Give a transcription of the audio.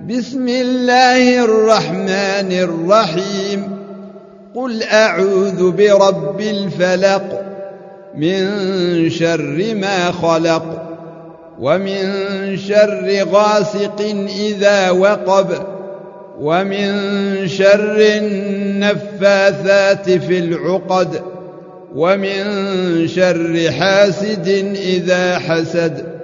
بسم الله الرحمن الرحيم. قل أعوذ برب الفلق من شر ما خلق ومن شر غاسق إذا وقب ومن شر النفاثات في العقد ومن شر حاسد إذا حسد